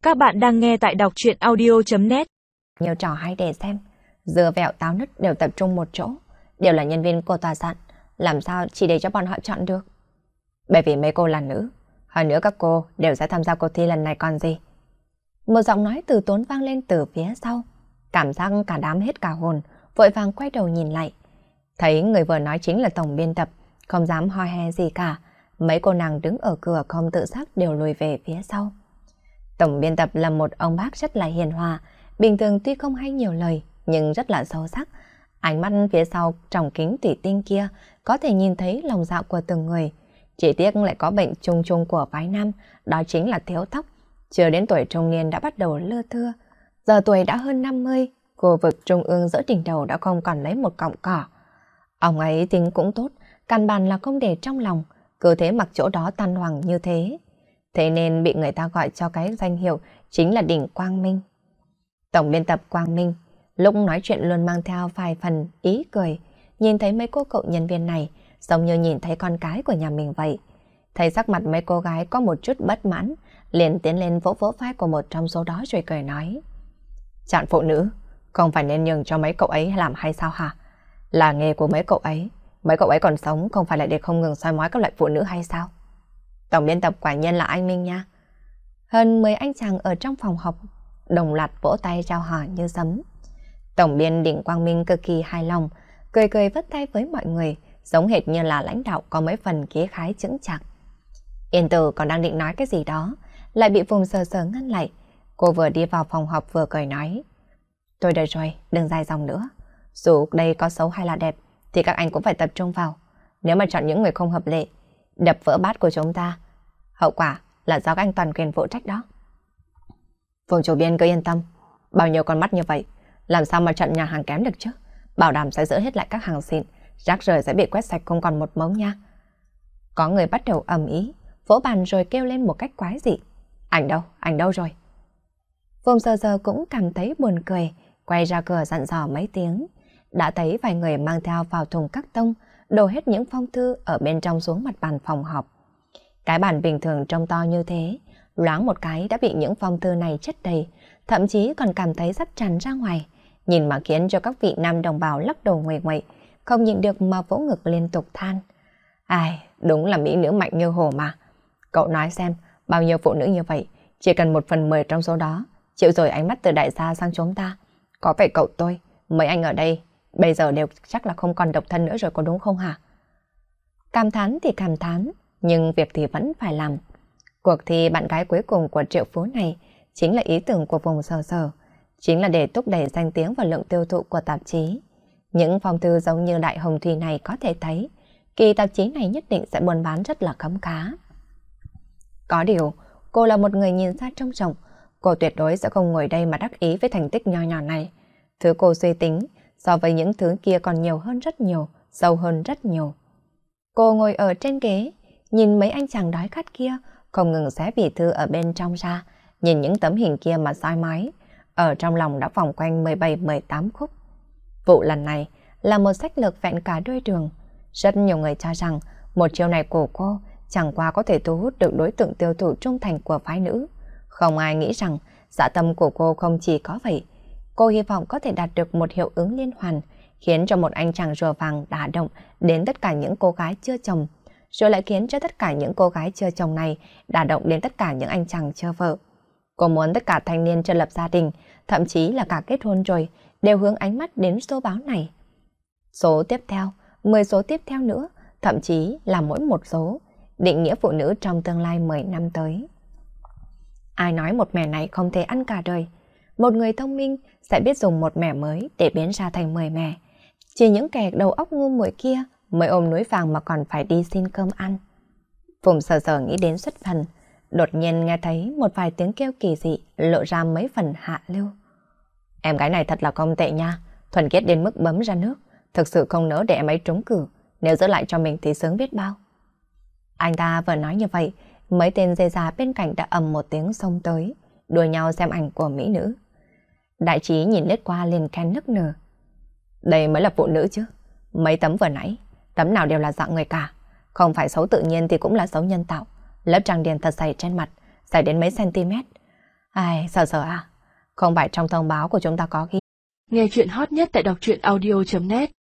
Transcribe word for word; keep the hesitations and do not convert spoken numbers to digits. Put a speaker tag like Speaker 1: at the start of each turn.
Speaker 1: Các bạn đang nghe tại đọc truyện audio chấm net.
Speaker 2: Nhiều trò hay để xem, dưa vẹo táo nứt đều tập trung một chỗ, đều là nhân viên của tòa soạn, làm sao chỉ để cho bọn họ chọn được. Bởi vì mấy cô là nữ, hơn nữa các cô đều sẽ tham gia cuộc thi lần này còn gì. Một giọng nói từ tốn vang lên từ phía sau, cảm giác cả đám hết cả hồn, vội vàng quay đầu nhìn lại. Thấy người vừa nói chính là tổng biên tập, không dám hoi he gì cả, mấy cô nàng đứng ở cửa không tự giác đều lùi về phía sau. Tổng biên tập là một ông bác rất là hiền hòa, bình thường tuy không hay nhiều lời, nhưng rất là sâu sắc. Ánh mắt phía sau tròng kính thủy tinh kia có thể nhìn thấy lòng dạ của từng người. Chỉ tiếc lại có bệnh chung chung của phái nam, đó chính là thiếu tóc. Chưa đến tuổi trung niên đã bắt đầu lưa thưa. Giờ tuổi đã hơn năm mươi, khu vực trung ương giữa đỉnh đầu đã không còn lấy một cọng cỏ. Ông ấy tính cũng tốt, căn bản là không để trong lòng, cứ thế mặc chỗ đó tan hoằng như thế. Thế nên bị người ta gọi cho cái danh hiệu chính là đỉnh Quang Minh. Tổng biên tập Quang Minh lúc nói chuyện luôn mang theo vài phần ý cười, nhìn thấy mấy cô cậu nhân viên này giống như nhìn thấy con cái của nhà mình vậy. Thấy sắc mặt mấy cô gái có một chút bất mãn, liền tiến lên vỗ vỗ vai của một trong số đó rồi cười nói: chọn phụ nữ không phải nên nhường cho mấy cậu ấy làm hay sao hả? Là nghề của mấy cậu ấy, mấy cậu ấy còn sống không phải là để không ngừng soi mói các loại phụ nữ hay sao? Tổng biên tập quả nhiên là anh Minh nha. Hơn mười anh chàng ở trong phòng học đồng loạt vỗ tay chào hỏi như sấm. Tổng biên Đỉnh Quang Minh cực kỳ hài lòng, cười cười vất tay với mọi người, giống hệt như là lãnh đạo có mấy phần khí khái chững chạc. Yên Tử còn đang định nói cái gì đó, lại bị Vùng sờ sờ ngăn lại. Cô vừa đi vào phòng học vừa cười nói: tôi đợi rồi, đừng dài dòng nữa. Dù đây có xấu hay là đẹp thì các anh cũng phải tập trung vào. Nếu mà chọn những người không hợp lệ, đập vỡ bát của chúng ta, hậu quả là do các anh toàn quyền phụ trách đó. Vùng chủ biên cứ yên tâm, bao nhiêu con mắt như vậy, làm sao mà chọn nhà hàng kém được chứ? Bảo đảm sẽ giữ hết lại các hàng xịn, rác rưởi sẽ bị quét sạch không còn một mống nha. Có người bắt đầu ầm ĩ, vỗ bàn rồi kêu lên một cách quái dị: ảnh đâu, ảnh đâu rồi? Vùng giờ giờ cũng cảm thấy buồn cười, quay ra cửa dặn dò mấy tiếng. Đã thấy vài người mang theo vào thùng cắt tông, đổ hết những phong thư ở bên trong xuống mặt bàn phòng họp. Cái bàn bình thường trông to như thế, loáng một cái đã bị những phong thư này chất đầy, thậm chí còn cảm thấy sắp tràn ra ngoài, nhìn mà khiến cho các vị nam đồng bào lắc đầu nguệ nguậy, không nhịn được mà vỗ ngực liên tục than: ai, đúng là mỹ nữ mạnh như hổ mà. Cậu nói xem, bao nhiêu phụ nữ như vậy, chỉ cần một phần mười trong số đó chịu rồi ánh mắt từ đại gia sang chúng ta. Có phải cậu tôi, mấy anh ở đây bây giờ đều chắc là không còn độc thân nữa rồi, có đúng không hả? Cảm thán thì cảm thán, nhưng việc thì vẫn phải làm. Cuộc thi bạn gái cuối cùng của triệu phú này chính là ý tưởng của Vùng sờ sờ, chính là để thúc đẩy danh tiếng và lượng tiêu thụ của tạp chí. Những phong thư giống như Đại Hồng Thủy này có thể thấy, kỳ tạp chí này nhất định sẽ buôn bán rất là khấm khá. Có điều, cô là một người nhìn xa trông rộng, cô tuyệt đối sẽ không ngồi đây mà đắc ý với thành tích nho nhỏ này. Thứ cô suy tính, so với những thứ kia còn nhiều hơn rất nhiều, sâu hơn rất nhiều. Cô ngồi ở trên ghế, nhìn mấy anh chàng đói khát kia, không ngừng xé bì thư ở bên trong ra, nhìn những tấm hình kia mà soi mói, ở trong lòng đã vòng quanh mười bảy mười tám khúc. Vụ lần này là một sách lược vẹn cả đôi đường. Rất nhiều người cho rằng một chiêu này của cô chẳng qua có thể thu hút được đối tượng tiêu thụ trung thành của phái nữ. Không ai nghĩ rằng dạ tâm của cô không chỉ có vậy. Cô hy vọng có thể đạt được một hiệu ứng liên hoàn, khiến cho một anh chàng rùa vàng đả động đến tất cả những cô gái chưa chồng, rồi lại khiến cho tất cả những cô gái chưa chồng này đả động đến tất cả những anh chàng chưa vợ. Cô muốn tất cả thanh niên chưa lập gia đình, thậm chí là cả kết hôn rồi, đều hướng ánh mắt đến số báo này. Số tiếp theo, mười số tiếp theo nữa, thậm chí là mỗi một số, định nghĩa phụ nữ trong tương lai mười năm tới. Ai nói một mẻ này không thể ăn cả đời? Một người thông minh sẽ biết dùng một mẻ mới để biến ra thành mười mẻ. Chỉ những kẻ đầu óc ngu muội kia mới ôm núi vàng mà còn phải đi xin cơm ăn. Vùng sờ sờ nghĩ đến xuất thần, đột nhiên nghe thấy một vài tiếng kêu kỳ dị lộ ra mấy phần hạ lưu. Em gái này thật là không tệ nha, thuần khiết đến mức bấm ra nước, thực sự không nỡ để em ấy trúng cử, nếu giữ lại cho mình thì sướng biết bao. Anh ta vừa nói như vậy, mấy tên dê già bên cạnh đã ầm một tiếng xông tới, đùa nhau xem ảnh của mỹ nữ. Đại trí nhìn lướt qua liền khen nức nở: đây mới là phụ nữ chứ, mấy tấm vừa nãy, tấm nào đều là dạng người cả, không phải xấu tự nhiên thì cũng là xấu nhân tạo, lớp trang điểm thật dày trên mặt, dày đến mấy cm. Ai, Sở Sở à, không phải trong thông báo của chúng ta có ghi.
Speaker 1: Nghe chuyện hot nhất tại đọc truyện audio chấm net